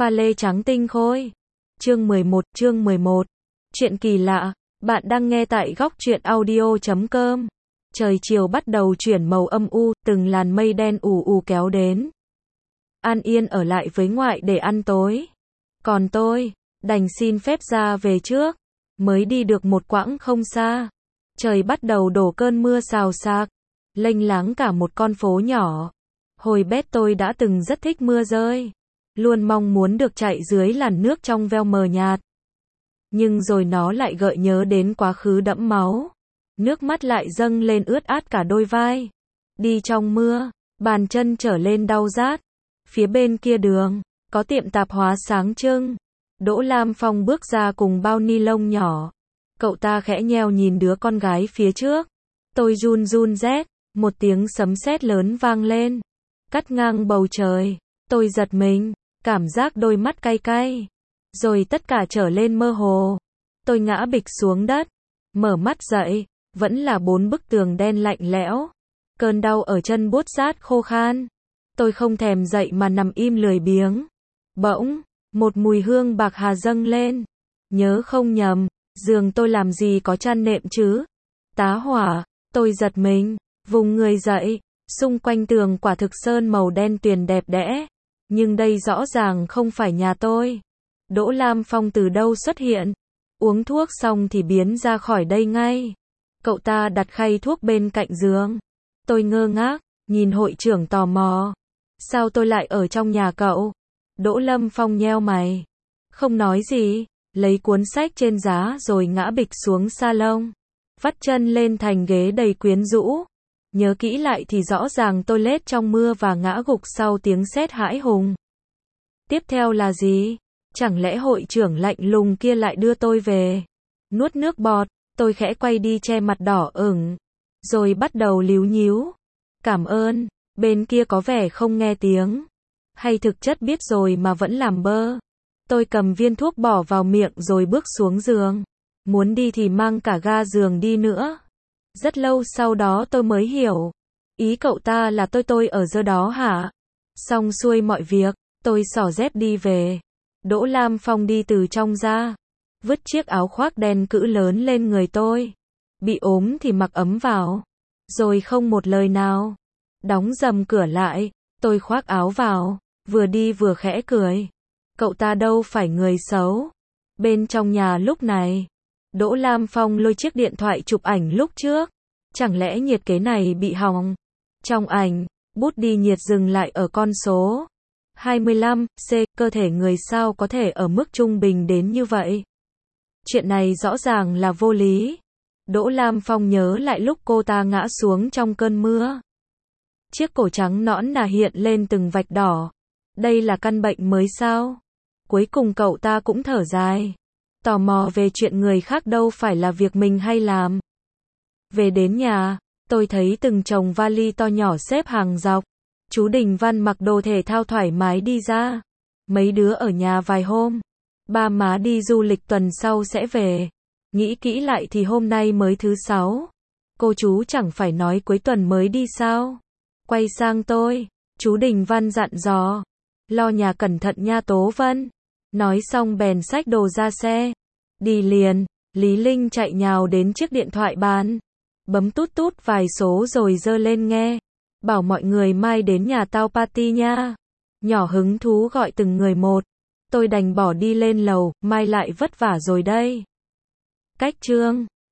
pha lê trắng tinh khôi. Chương 11. Chuyện kỳ lạ. Bạn đang nghe tại góc truyện audio.com. Trời chiều bắt đầu chuyển màu âm u, từng làn mây đen ù ù kéo đến. An Yên ở lại với ngoại để ăn tối. Còn tôi, đành xin phép ra về trước. Mới đi được một quãng không xa. Trời bắt đầu đổ cơn mưa xào xạc, lênh láng cả một con phố nhỏ. Hồi bé tôi đã từng rất thích mưa rơi. Luôn mong muốn được chạy dưới làn nước trong veo mờ nhạt. Nhưng rồi nó lại gợi nhớ đến quá khứ đẫm máu. Nước mắt lại dâng lên ướt át cả đôi vai. Đi trong mưa, bàn chân trở lên đau rát. Phía bên kia đường, có tiệm tạp hóa sáng trưng. Đỗ Lam Phong bước ra cùng bao ni lông nhỏ. Cậu ta khẽ nheo nhìn đứa con gái phía trước. Tôi run run rét, một tiếng sấm sét lớn vang lên. Cắt ngang bầu trời, tôi giật mình, cảm giác đôi mắt cay cay. Rồi tất cả trở lên mơ hồ. Tôi ngã bịch xuống đất, mở mắt dậy, vẫn là 4 bức tường đen lạnh lẽo. Cơn đau ở chân buốt rát khô khan. Tôi không thèm dậy mà nằm im lười biếng. Bỗng, một mùi hương bạc hà dâng lên. Nhớ không nhầm, giường tôi làm gì có chăn nệm chứ? Tá hỏa, tôi giật mình, vùng người dậy. Xung quanh tường quả thực sơn màu đen tuyền đẹp đẽ. Nhưng đây rõ ràng không phải nhà tôi. Đỗ Lam Phong từ đâu xuất hiện? Uống thuốc xong thì biến ra khỏi đây ngay. Cậu ta đặt khay thuốc bên cạnh giường. Tôi ngơ ngác, nhìn hội trưởng tò mò. Sao tôi lại ở trong nhà cậu? Đỗ Lâm Phong nheo mày. Không nói gì, lấy cuốn sách trên giá rồi ngã bịch xuống salon. Vắt chân lên thành ghế đầy quyến rũ. Nhớ kỹ lại thì rõ ràng tôi lết trong mưa và ngã gục sau tiếng sét hãi hùng. Tiếp theo là gì? Chẳng lẽ hội trưởng lạnh lùng kia lại đưa tôi về? Nuốt nước bọt, tôi khẽ quay đi che mặt đỏ ửng. Rồi bắt đầu líu nhíu. Cảm ơn, bên kia có vẻ không nghe tiếng. Hay thực chất biết rồi mà vẫn làm bơ. Tôi cầm viên thuốc bỏ vào miệng rồi bước xuống giường. Muốn đi thì mang cả ga giường đi nữa. Rất lâu sau đó tôi mới hiểu. Ý cậu ta là tôi ở giờ đó hả? Xong xuôi mọi việc, tôi xỏ dép đi về. Đỗ Lam Phong đi từ trong ra. Vứt chiếc áo khoác đen cữ lớn lên người tôi. Bị ốm thì mặc ấm vào. Rồi không một lời nào. Đóng rầm cửa lại, tôi khoác áo vào. Vừa đi vừa khẽ cười. Cậu ta đâu phải người xấu. Bên trong nhà lúc này, Đỗ Lam Phong lôi chiếc điện thoại chụp ảnh lúc trước. Chẳng lẽ nhiệt kế này bị hỏng? Trong ảnh, bút đi nhiệt dừng lại ở con số 25C, cơ thể người sao có thể ở mức trung bình đến như vậy? Chuyện này rõ ràng là vô lý. Đỗ Lam Phong nhớ lại lúc cô ta ngã xuống trong cơn mưa. Chiếc cổ trắng nõn nà hiện lên từng vạch đỏ. Đây là căn bệnh mới sao? Cuối cùng cậu ta cũng thở dài. Tò mò về chuyện người khác đâu phải là việc mình hay làm. Về đến nhà, tôi thấy từng chồng vali to nhỏ xếp hàng dọc. Chú Đình Văn mặc đồ thể thao thoải mái đi ra. Mấy đứa ở nhà vài hôm. Ba má đi du lịch tuần sau sẽ về. Nghĩ kỹ lại thì hôm nay mới thứ 6. Cô chú chẳng phải nói cuối tuần mới đi sao? Quay sang tôi, chú Đình Văn dặn dò. Lo nhà cẩn thận nha Tố Vân. Nói xong bèn xách đồ ra xe. Đi liền. Lý Linh chạy nhào đến chiếc điện thoại bàn. Bấm tút tút vài số rồi giơ lên nghe. Bảo mọi người mai đến nhà tao party nha. Nhỏ hứng thú gọi từng người một. Tôi đành bỏ đi lên lầu, mai lại vất vả rồi đây. Cách chương